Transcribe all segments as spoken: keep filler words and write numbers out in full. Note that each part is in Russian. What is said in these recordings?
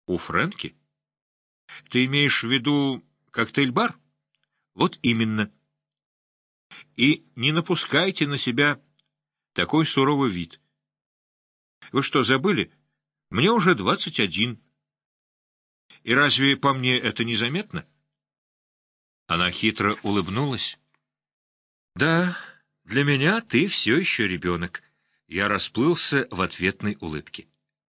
У Фрэнки? Ты имеешь в виду коктейль-бар? Вот именно. И не напускайте на себя такой суровый вид. Вы что, забыли? Мне уже двадцать один. И разве по мне это незаметно? Она хитро улыбнулась. Да, для меня ты все еще ребенок. Я расплылся в ответной улыбке.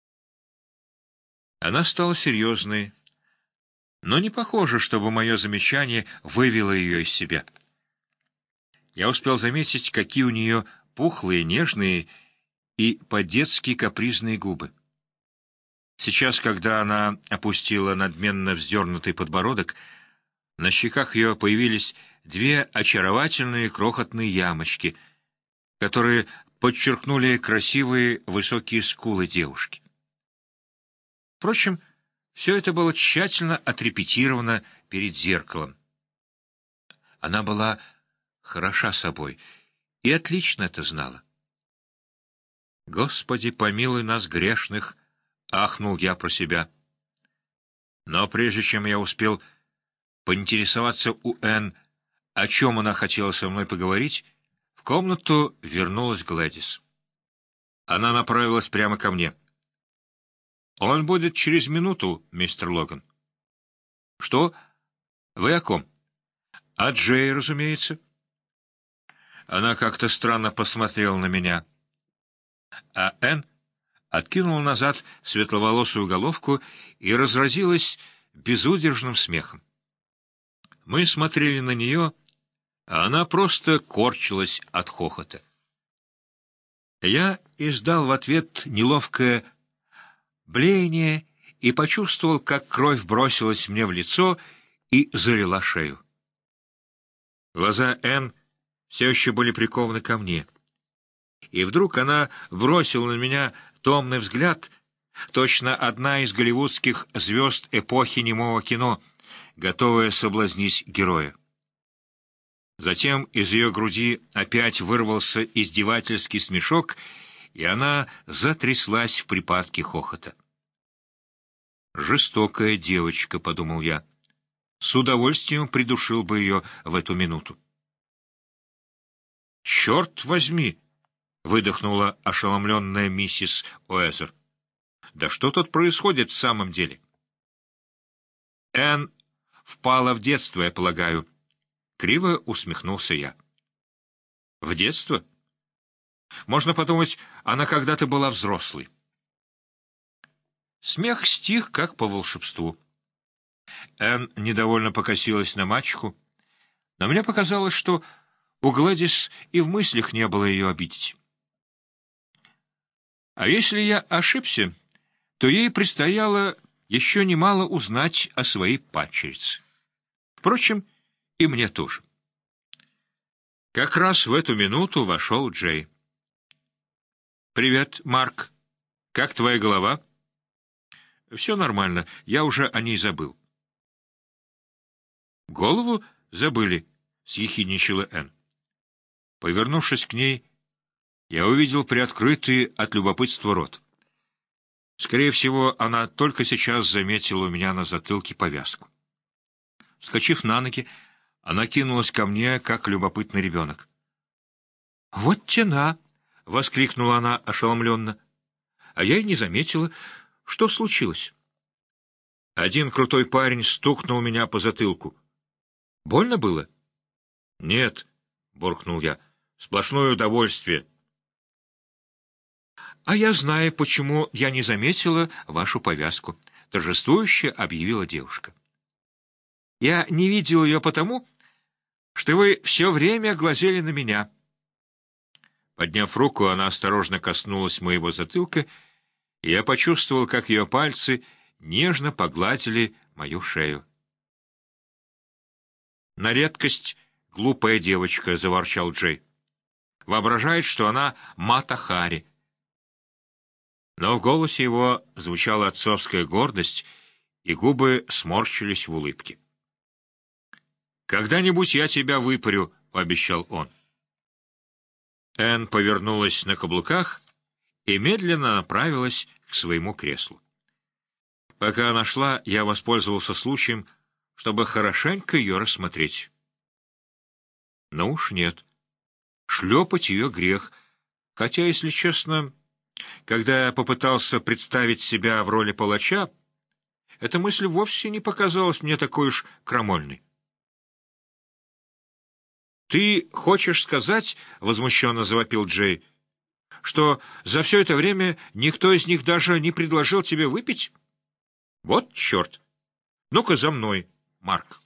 Она стала серьезной, но не похоже, чтобы мое замечание вывело ее из себя. Я успел заметить, какие у нее пухлые, нежные и по-детски капризные губы. Сейчас, когда она опустила надменно вздернутый подбородок, на щеках ее появились две очаровательные крохотные ямочки, которые подчеркнули красивые высокие скулы девушки. Впрочем, все это было тщательно отрепетировано перед зеркалом. Она была хороша собой и отлично это знала. «Господи, помилуй нас, грешных!» — ахнул я про себя. Но прежде чем я успел поинтересоваться у Энн, о чем она хотела со мной поговорить, в комнату вернулась Глэдис. Она направилась прямо ко мне. «Он будет через минуту, мистер Логан». «Что? Вы о ком?» «О Джей, разумеется». Она как-то странно посмотрела на меня, а Энн откинула назад светловолосую головку и разразилась безудержным смехом. Мы смотрели на нее, а она просто корчилась от хохота. Я издал в ответ неловкое блеяние и почувствовал, как кровь бросилась мне в лицо и залила шею. Глаза Энн все еще были прикованы ко мне, и вдруг она бросила на меня томный взгляд, точно одна из голливудских звезд эпохи немого кино, готовая соблазнить героя. Затем из ее груди опять вырвался издевательский смешок, и она затряслась в припадке хохота. «Жестокая девочка», — подумал я. С удовольствием придушил бы ее в эту минуту. «Черт возьми!» — выдохнула ошеломленная миссис Уэзер. «Да что тут происходит в самом деле?» «Энн впала в детство, я полагаю». Криво усмехнулся я. «В детство? Можно подумать, она когда-то была взрослой». Смех стих, как по волшебству. Энн недовольно покосилась на мачеху, но мне показалось, что у Гладис и в мыслях не было ее обидеть. А если я ошибся, то ей предстояло еще немало узнать о своей падчерице. Впрочем, и мне тоже. Как раз в эту минуту вошел Джей. «Привет, Марк. Как твоя голова?» «Все нормально, я уже о ней забыл». «Голову забыли?» — съехидничала Энн. Повернувшись к ней, я увидел приоткрытый от любопытства рот. Скорее всего, она только сейчас заметила у меня на затылке повязку. Вскочив на ноги, она кинулась ко мне, как любопытный ребенок. — Вот тена! — воскликнула она ошеломленно. А я и не заметила, что случилось. Один крутой парень стукнул меня по затылку. — Больно было? — Нет, — буркнул я, — сплошное удовольствие. — А я знаю, почему я не заметила вашу повязку, — торжествующе объявила девушка. — Я не видел ее потому, что вы все время глазели на меня. Подняв руку, она осторожно коснулась моего затылка, и я почувствовал, как ее пальцы нежно погладили мою шею. «На редкость глупая девочка», — заворчал Джей. «Воображает, что она Мата Хари». Но в голосе его звучала отцовская гордость, и губы сморщились в улыбке. «Когда-нибудь я тебя выпарю», — пообещал он. Энн повернулась на каблуках и медленно направилась к своему креслу. Пока она шла, я воспользовался случаем, чтобы хорошенько ее рассмотреть. Но уж нет. Шлепать ее грех. Хотя, если честно, когда я попытался представить себя в роли палача, эта мысль вовсе не показалась мне такой уж крамольной. «Ты хочешь сказать, — возмущенно завопил Джей, — что за все это время никто из них даже не предложил тебе выпить? Вот черт! Ну-ка за мной, Марк!»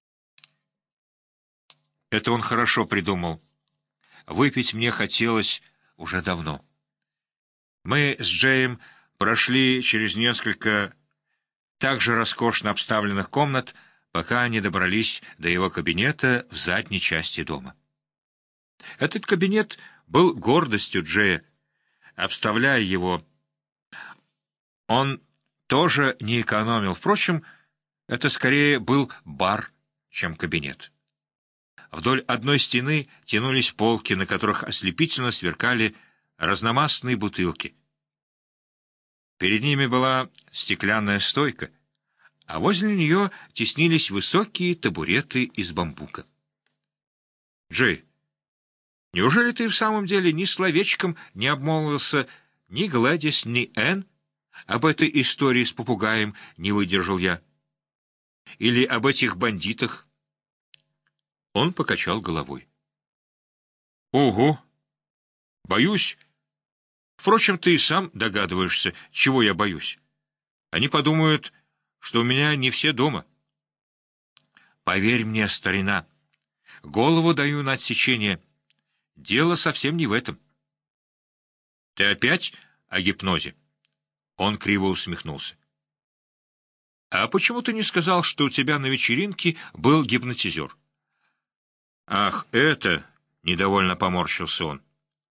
Это он хорошо придумал. Выпить мне хотелось уже давно. Мы с Джеем прошли через несколько также роскошно обставленных комнат, пока не добрались до его кабинета в задней части дома. Этот кабинет был гордостью Джея. Обставляя его, он тоже не экономил. Впрочем, это скорее был бар, чем кабинет. Вдоль одной стены тянулись полки, на которых ослепительно сверкали разномастные бутылки. Перед ними была стеклянная стойка, а возле нее теснились высокие табуреты из бамбука. «Джей, неужели ты в самом деле ни словечком не обмолвился ни Глэдис, ни Энн об этой истории с попугаем?» — не выдержал я. «Или об этих бандитах?» Он покачал головой. «Ого! Боюсь. Впрочем, ты и сам догадываешься, чего я боюсь. Они подумают, что у меня не все дома. Поверь мне, старина, голову даю на отсечение. Дело совсем не в этом». «Ты опять о гипнозе?» Он криво усмехнулся. «А почему ты не сказал, что у тебя на вечеринке был гипнотизер?» «Ах, это...» — недовольно поморщился он.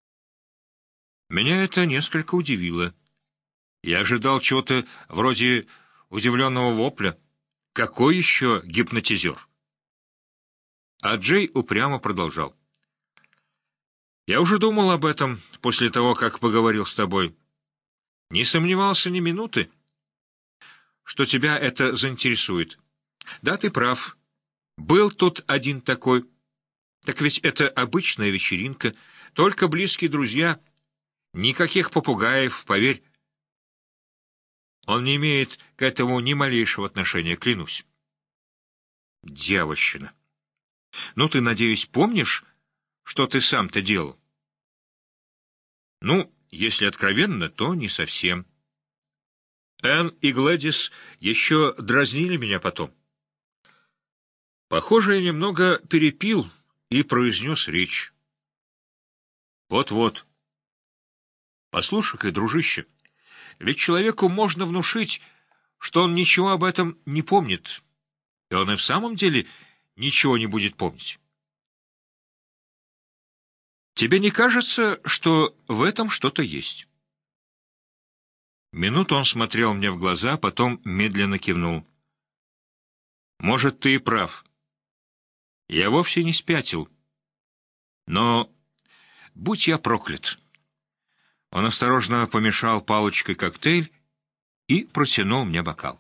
Меня это несколько удивило. Я ожидал чего-то вроде удивленного вопля. Какой еще гипнотизер? А Джей упрямо продолжал. Я уже думал об этом после того, как поговорил с тобой. Не сомневался ни минуты, что тебя это заинтересует. Да, ты прав. Был тут один такой. Так ведь это обычная вечеринка, только близкие друзья. Никаких попугаев, поверь. Он не имеет к этому ни малейшего отношения, клянусь. Дьявольщина. Ну, ты, надеюсь, помнишь, что ты сам-то делал? Ну, если откровенно, то не совсем. Энн и Глэдис еще дразнили меня потом. Похоже, я немного перепил и произнес речь. Вот-вот. Послушай-ка, дружище, ведь человеку можно внушить, что он ничего об этом не помнит, и он и в самом деле ничего не будет помнить. Тебе не кажется, что в этом что-то есть? Минуту он смотрел мне в глаза, потом медленно кивнул. Может, ты и прав. Я вовсе не спятил. Но будь я проклят. Он осторожно помешал палочкой коктейль и протянул мне бокал.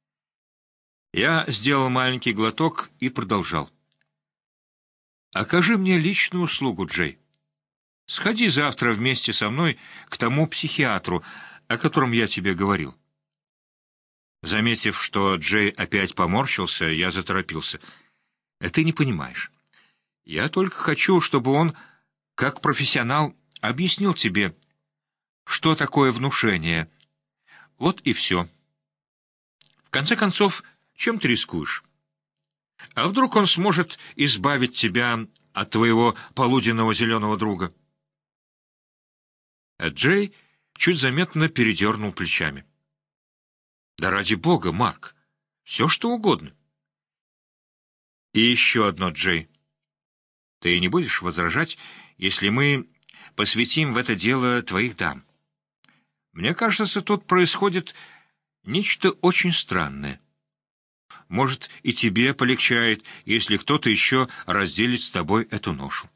Я сделал маленький глоток и продолжал. «Окажи мне личную услугу, Джей. Сходи завтра вместе со мной к тому психиатру, о котором я тебе говорил». Заметив, что Джей опять поморщился, я заторопился. «Ты не понимаешь. Я только хочу, чтобы он, как профессионал, объяснил тебе, что такое внушение. Вот и все. В конце концов, чем ты рискуешь? А вдруг он сможет избавить тебя от твоего полуденного зеленого друга?» А Джей чуть заметно передернул плечами. «Да ради бога, Марк, все что угодно». «И еще одно, Джей. Ты не будешь возражать, если мы посвятим в это дело твоих дам? Мне кажется, тут происходит нечто очень странное. Может, и тебе полегчает, если кто-то еще разделит с тобой эту ношу».